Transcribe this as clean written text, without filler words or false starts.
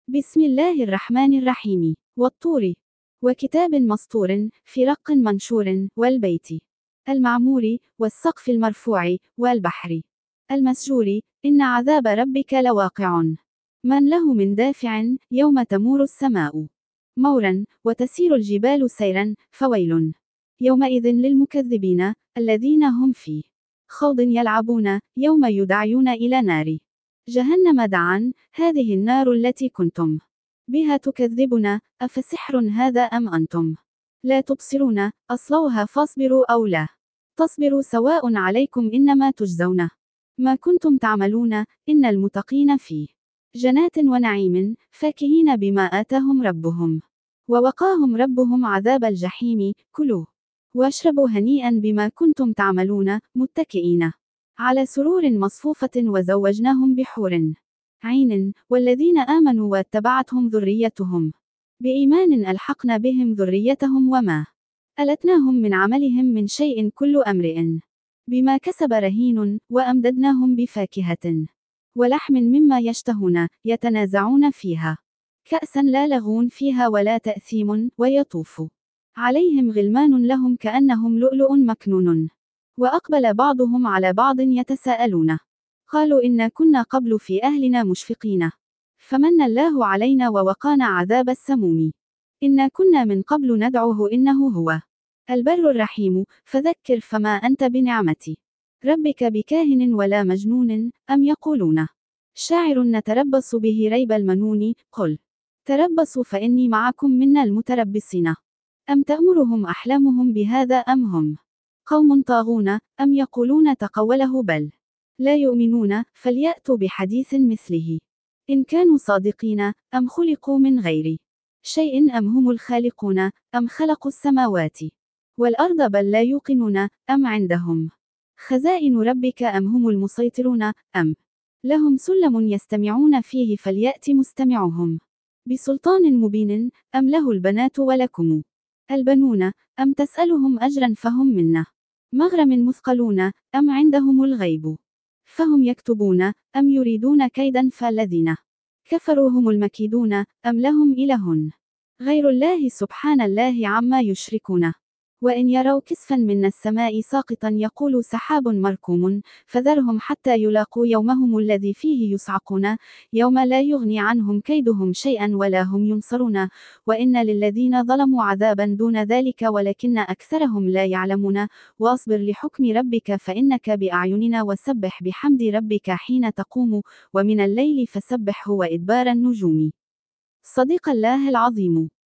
بسم الله الرحمن الرحيم. والطور، وكتاب مسطور، في رق منشور، والبيت المعمور، والسقف المرفوع، والبحر المسجور، إن عذاب ربك لواقع. من له من دافع يوم تمور السماء مورا، وتسير الجبال سيرا، فويل يومئذ للمكذبين الذين هم في خوض يلعبون يوم يدعون إلى نار جهنم دعا. هذه النار التي كنتم بها تكذبون، أفسحر هذا أم أنتم لا تبصرون؟ أصلوها فاصبروا أو لا تصبروا سواء عليكم إنما تجزون ما كنتم تعملون. إن المتقين في جنات ونعيم فاكهين بما آتاهم ربهم ووقاهم ربهم عذاب الجحيم. كلوا واشربوا هنيئا بما كنتم تعملون متكئين على سرور مصفوفة وزوجناهم بحور عين. والذين آمنوا واتبعتهم ذريتهم بإيمان ألحقنا بهم ذريتهم وما ألتناهم من عملهم من شيء كل أمرئ بما كسب رهين. وأمددناهم بفاكهة ولحم مما يشتهون يتنازعون فيها كأسا لا لغو فيها ولا تأثيم. ويطوف عليهم غلمان لهم كأنهم لؤلؤ مكنون. وأقبل بعضهم على بعض يتساءلون قالوا إنا كنا قبل في أهلنا مشفقين فمن الله علينا ووقانا عذاب السموم إنا كنا من قبل ندعوه إنه هو البر الرحيم. فذكر فما أنت بنعمة ربك بكاهن ولا مجنون. أم يقولون شاعر نتربص به ريب المنون. قل تربصوا فإني معكم من المتربصين. أم تأمرهم أحلامهم بهذا أم هم قوم طاغون. أم يقولون تقوله بل لا يؤمنون. فليأتوا بحديث مثله إن كانوا صادقين. أم خلقوا من غير شيء أم هم الخالقون. أم خلقوا السماوات والأرض بل لا يوقنون. أم عندهم خزائن ربك أم هم المسيطرون. أم لهم سلم يستمعون فيه فليأت مستمعهم بسلطان مبين. أم له البنات ولكم البنون. أم تسألهم أجرا فهم منا مغرم مثقلون. أم عندهم الغيب فهم يكتبون. أم يريدون كيدا فالذين كفروا هم المكيدون. أم لهم إله غير الله سبحان الله عما يشركون. وإن يروا كسفا من السماء ساقطا يقولوا سحاب مركوم فذرهم حتى يلاقوا يومهم الذي فيه يصعقون يوم لا يغني عنهم كيدهم شيئا ولا هم ينصرون. وإن للذين ظلموا عذابا دون ذلك ولكن أكثرهم لا يعلمون. واصبر لحكم ربك فإنك بأعيننا وسبح بحمد ربك حين تقوم ومن الليل فسبحه وإدبار النجوم. صدق الله العظيم.